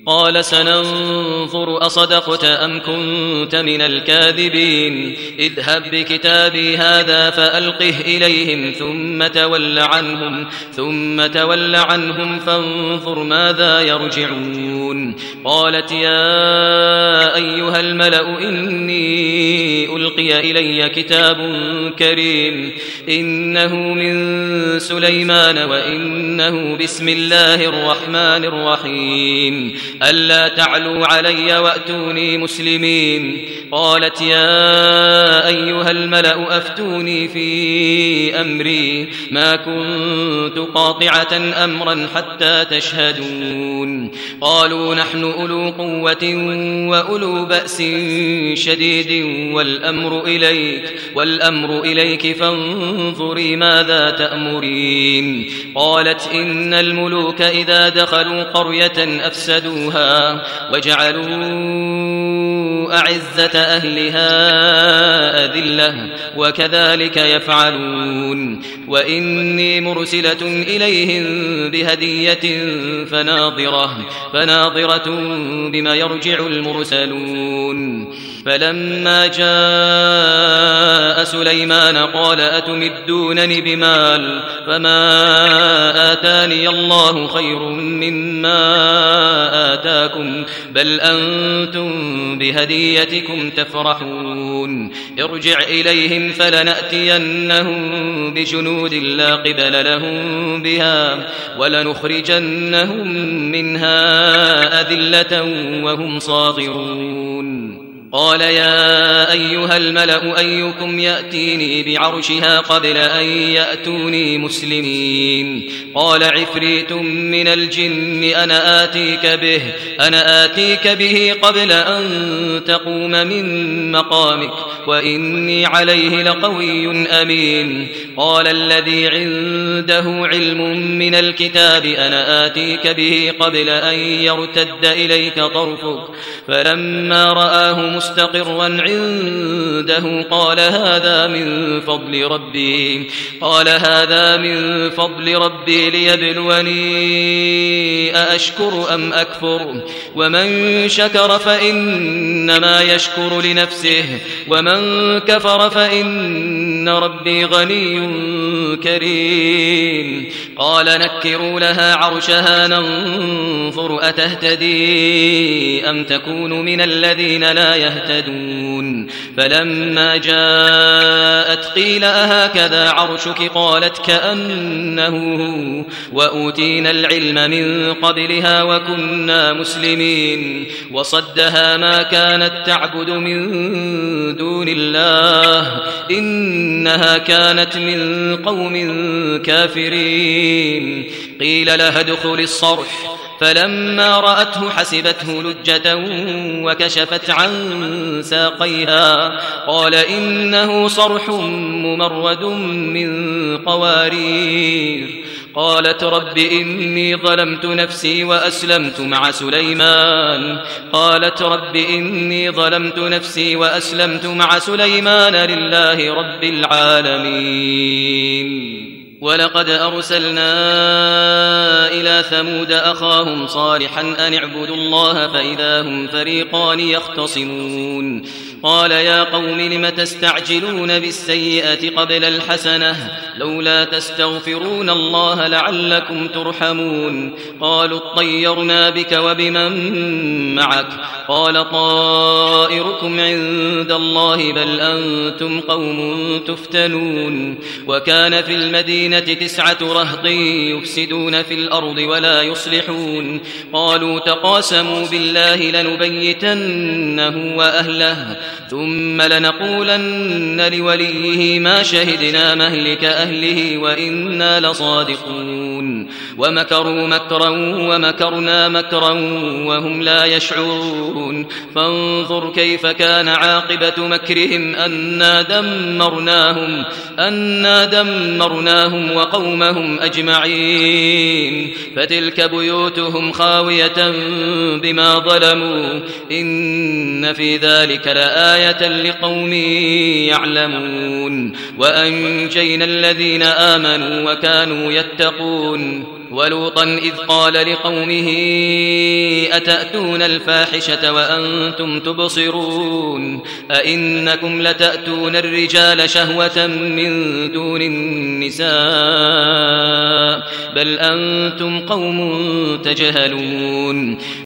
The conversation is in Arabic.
قال سننظر أصدقت أم كنت من الكاذبين اذهب بكتابي هذا فألقه إليهم ثم تول عنهم فانظر ماذا يرجعون قالت يا أيها الملأ إني ألقي إلي كتاب كريم إنه من سليمان وإنه بسم الله الرحمن الرحيم ألا تعلوا علي وأتوني مسلمين قالت يا أيها الملأ أفتوني في أمري ما كنت قاطعة أمرا حتى تشهدون قالوا نحن أولو قوة وأولو بأس شديد والأمر إليك فانظري ماذا تأمرين قالت إن الملوك إذا دخلوا قرية أفسدوها وجعلوا أعزة أهلها أذلة وكذلك يفعلون وإني مرسلة إليهم بهدية فناظرة بما يرجع المرسلون فلما جاء سليمان قال أتمدونني بمال فما آتاني الله خير مما آتاكم بل أنتم بهديتكم تفرحون ارجع إليهم فلنأتينهم بجنود لا قبل لهم بها ولنخرجنهم منها أذلة وهم صاغرون قال يا أيها الملأ أيكم يأتيني بعرشها قبل أن يأتوني مسلمين قال عفريت من الجن أنا آتيك به قبل أن تقوم من مقامك وإني عليه لقوي أمين قال الذي عنده علم من الكتاب أنا آتيك به قبل أن يرتد إليك طرفك فلما رآه مستقرا عنده قال هذا من فضل ربي ليبلوني أأشكر أم أكفر ومن شكر فإنما يشكر لنفسه ومن كفر فإن ربي غني كريم قال نكروا لها عرشها ننظر أتهتدي أم تكون من الذين لا يهتدون فلما جاءت قيل أهكذا عرشك قالت كأنه هو وأوتينا العلم من قبلها وكنا مسلمين وصدها ما كانت تعبد من دون الله إنها كانت من قوم كافرين قيل لها ادخل الصرح فلما رأته حسبته لجة وكشفت عن ساقيها قال إنه صرح ممرد من قوارير قالت رب إني ظلمت نفسي وأسلمت مع سليمان لله رب العالمين ولقد أرسلنا إلى ثمود أخاهم صالحا أن اعبدوا الله فإذا هم فريقان يختصمون قال يا قوم لم تستعجلون بالسيئة قبل الحسنة لولا تستغفرون الله لعلكم ترحمون قالوا اطيرنا بك وبمن معك قال طائركم عند الله بل أنتم قوم تفتنون وكان في المدينة 9 رهط يفسدون في الأرض ولا يصلحون قالوا تقاسموا بالله لنبيتنه وأهله ثم لنقولن لوليه ما شهدنا مهلك أهله وإنا لصادقون ومكروا مكرا ومكرنا مكرا وهم لا يشعرون فانظر كيف كان عاقبة مكرهم أنا دمرناهم وقومهم أجمعين فتلك بيوتهم خاوية بما ظلموا إن في ذلك لآية لقوم يعلمون وأنجينا الذين آمنوا وكانوا يتقون ولوطا إذ قال لقومه أتأتون الفاحشة وأنتم تبصرون أئنكم لتأتون الرجال شهوة من دون النساء بل أنتم قوم تجهلون